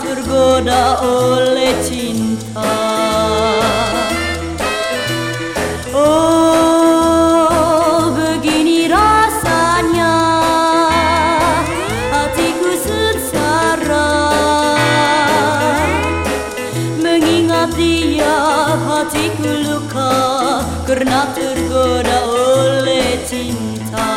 tergoda oleh cinta. Oh, begini rasanya hatiku sengsara, mengingat dia hatiku luka karena tergoda oleh cinta.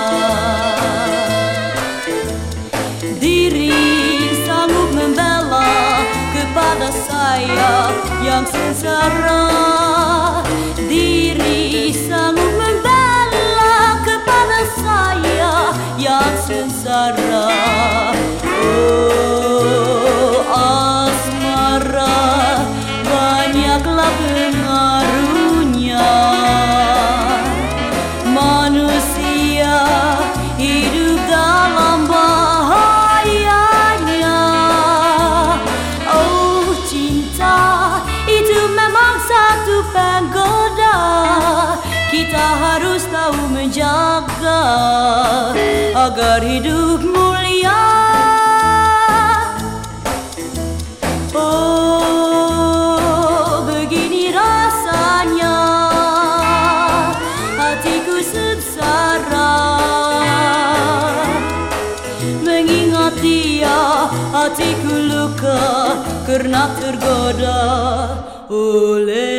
Diri sanggup membela kepada saya yang sengsara. Diri sanggup membela kepada saya yang sengsara. Oh, asmara banyaklah pengaruhnya. Manusia hidup dalam bahayanya. Oh, cinta itu memang satu penggoda. Kita harus tahu menjaga agar hidup mulia. Oh, begini rasanya hatiku sengsara, mengingat dia hatiku luka karena tergoda oleh